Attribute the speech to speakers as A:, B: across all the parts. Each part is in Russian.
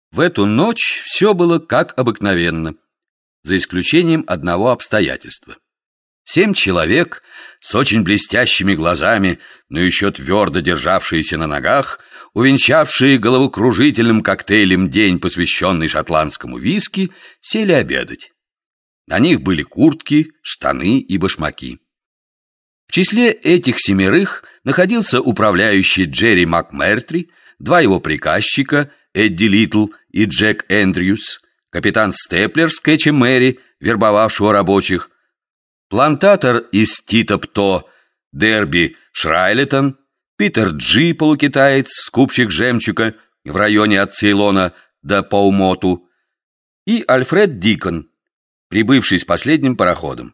A: В эту ночь все было как обыкновенно, за исключением одного обстоятельства. 7 человек с очень блестящими глазами, но еще твердо державшиеся на ногах, увенчавшие головокружительным коктейлем день, посвященный шотландскому виски, сели обедать. На них были куртки, штаны и башмаки. В числе этих 7 находился управляющий Джерри МакМертри, 2 его приказчика, Эдди Литл и Джек Эндрюс, капитан Степлер с Кэчем Мэри, вербовавшего рабочих, плантатор из Титопто, Дерби Шрайлетон, Питер Джи, полукитаец, скупщик жемчуга в районе от Цейлона до Паумоту, и Альфред Дикон, прибывший с последним пароходом.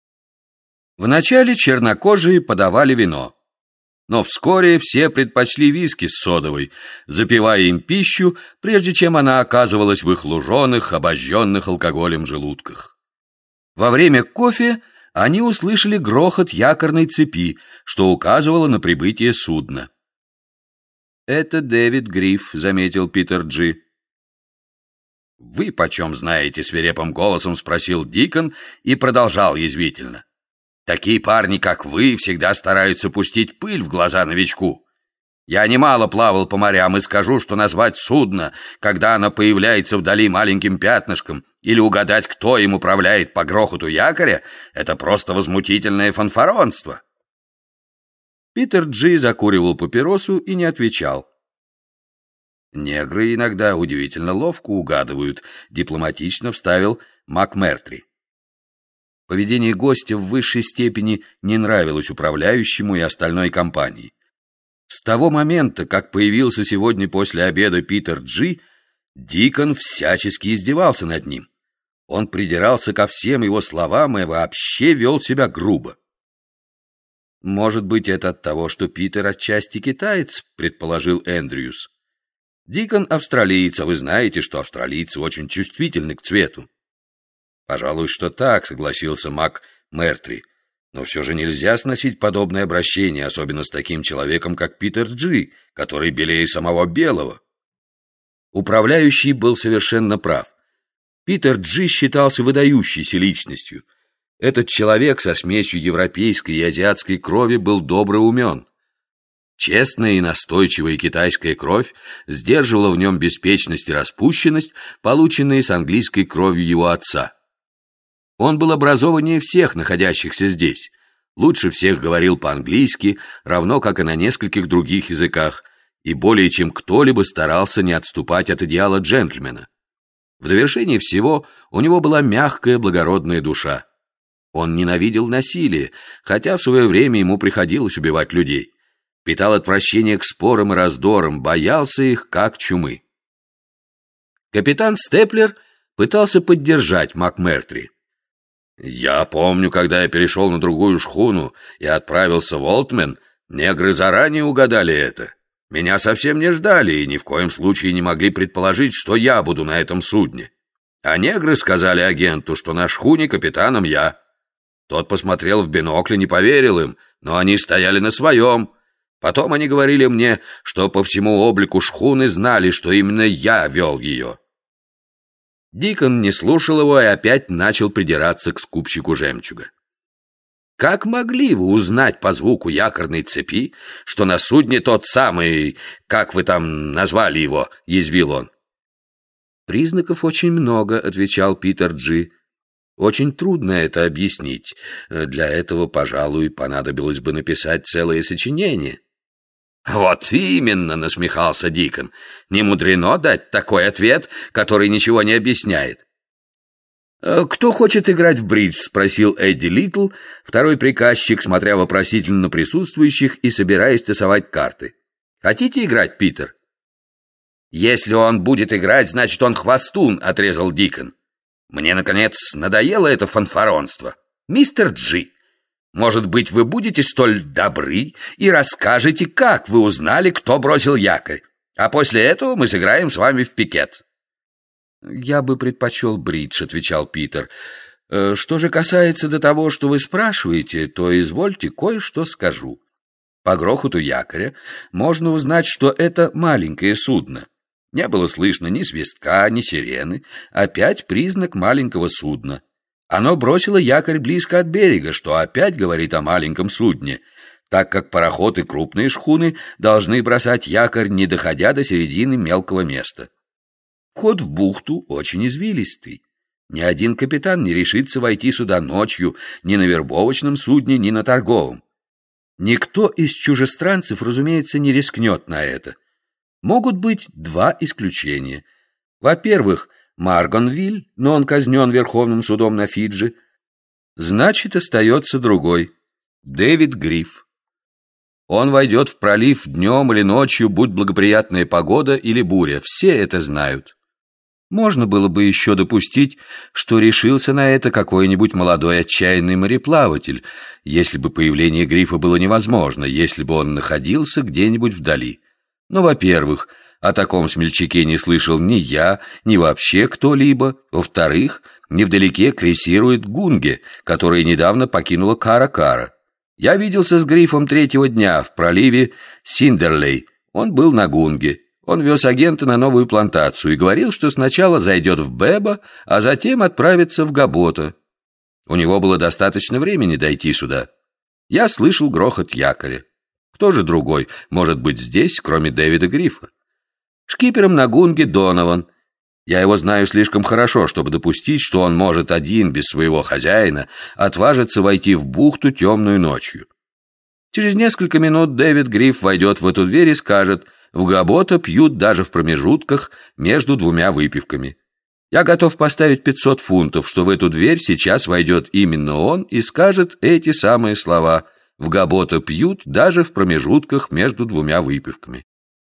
A: Вначале чернокожие подавали вино, но вскоре все предпочли виски с содовой, запивая им пищу, прежде чем она оказывалась в их луженых, обожженных алкоголем желудках. Во время кофе они услышали грохот якорной цепи, что указывало на прибытие судна. «Это Дэвид Гриф», — заметил Питер Джи. «Вы почем знаете?» — свирепым голосом спросил Дикон и продолжал язвительно. «Такие парни, как вы, всегда стараются пустить пыль в глаза новичку. Я немало плавал по морям и скажу, что назвать судно, когда оно появляется вдали маленьким пятнышком, или угадать, кто им управляет по грохоту якоря, это просто возмутительное фанфаронство». Питер Джи закуривал папиросу и не отвечал. «Негры иногда удивительно ловко угадывают», — дипломатично вставил МакМертри. Поведение гостя в высшей степени не нравилось управляющему и остальной компании. С того момента, как появился сегодня после обеда Питер Джи, Дикон всячески издевался над ним. Он придирался ко всем его словам и вообще вел себя грубо. «Может быть, это от того, что Питер отчасти китаец», — предположил Эндрюс. «Дикон австралиец, а вы знаете, что австралийцы очень чувствительны к цвету». «Пожалуй, что так», — согласился МакМертри. «Но все же нельзя сносить подобное обращение, особенно с таким человеком, как Питер Джи, который белее самого белого». Управляющий был совершенно прав. Питер Джи считался выдающейся личностью. Этот человек со смесью европейской и азиатской крови был добро умен. Честная и настойчивая китайская кровь сдерживала в нем беспечность и распущенность, полученные с английской кровью его отца. Он был образованнее всех находящихся здесь, лучше всех говорил по-английски, равно как и на нескольких других языках, и более чем кто-либо старался не отступать от идеала джентльмена. В довершение всего у него была мягкая, благородная душа. Он ненавидел насилие, хотя в свое время ему приходилось убивать людей. Питал отвращение к спорам и раздорам, боялся их как чумы. Капитан Степлер пытался поддержать МакМертри. «Я помню, когда я перешел на другую шхуну и отправился в Олтмен, негры заранее угадали это. Меня совсем не ждали и ни в коем случае не могли предположить, что я буду на этом судне. А негры сказали агенту, что на шхуне капитаном я. Тот посмотрел в бинокль и не поверил им, но они стояли на своем. Потом они говорили мне, что по всему облику шхуны знали, что именно я вел ее». Дикон не слушал его и опять начал придираться к скупщику жемчуга. «Как могли вы узнать по звуку якорной цепи, что на судне тот самый, как вы там назвали его?» — язвил он. «Признаков очень много», — отвечал Питер Джи. «Очень трудно это объяснить. Для этого, пожалуй, понадобилось бы написать целое сочинение». «Вот именно», — насмехался Дикон. «Не мудрено дать такой ответ, который ничего не объясняет». «Кто хочет играть в бридж?» — спросил Эдди Литл, второй приказчик, смотря вопросительно на присутствующих и собираясь тасовать карты. «Хотите играть, Питер?» «Если он будет играть, значит, он хвостун», — отрезал Дикон. «Мне, наконец, надоело это фанфаронство. Мистер Джи, может быть, вы будете столь добры и расскажете, как вы узнали, кто бросил якорь, а после этого мы сыграем с вами в пикет». «Я бы предпочел бридж», — отвечал Питер. «Что же касается до того, что вы спрашиваете, то извольте кое-что скажу. По грохоту якоря можно узнать, что это маленькое судно. Не было слышно ни свистка, ни сирены. Опять признак маленького судна. Оно бросило якорь близко от берега, что опять говорит о маленьком судне, так как пароход и крупные шхуны должны бросать якорь, не доходя до середины мелкого места. Вход в бухту очень извилистый. Ни один капитан не решится войти сюда ночью ни на вербовочном судне, ни на торговом. Никто из чужестранцев, разумеется, не рискнет на это. Могут быть два исключения. Во-первых, Маргонвиль, но он казнен Верховным судом на Фиджи. Значит, остается другой — Дэвид Гриф. Он войдет в пролив днем или ночью, будь благоприятная погода или буря. Все это знают. Можно было бы еще допустить, что решился на это какой-нибудь молодой отчаянный мореплаватель, если бы появление Грифа было невозможно, если бы он находился где-нибудь вдали. Но, во-первых, о таком смельчаке не слышал ни я, ни вообще кто-либо. Во-вторых, невдалеке крейсирует Гунге, которая недавно покинула Кара-Кара. Я виделся с Грифом третьего дня в проливе Синдерлей. Он был на Гунге. Он вез агента на новую плантацию и говорил, что сначала зайдет в Беба, а затем отправится в Габота. У него было достаточно времени дойти сюда. Я слышал грохот якоря. Кто же другой может быть здесь, кроме Дэвида Грифа? Шкипером на Гунге Донован. Я его знаю слишком хорошо, чтобы допустить, что он может один, без своего хозяина, отважиться войти в бухту темную ночью. Через несколько минут Дэвид Гриф войдет в эту дверь и скажет: «В Габота пьют даже в промежутках между двумя выпивками». Я готов поставить 500 фунтов, что в эту дверь сейчас войдет именно он и скажет эти самые слова: «В Габота пьют даже в промежутках между двумя выпивками».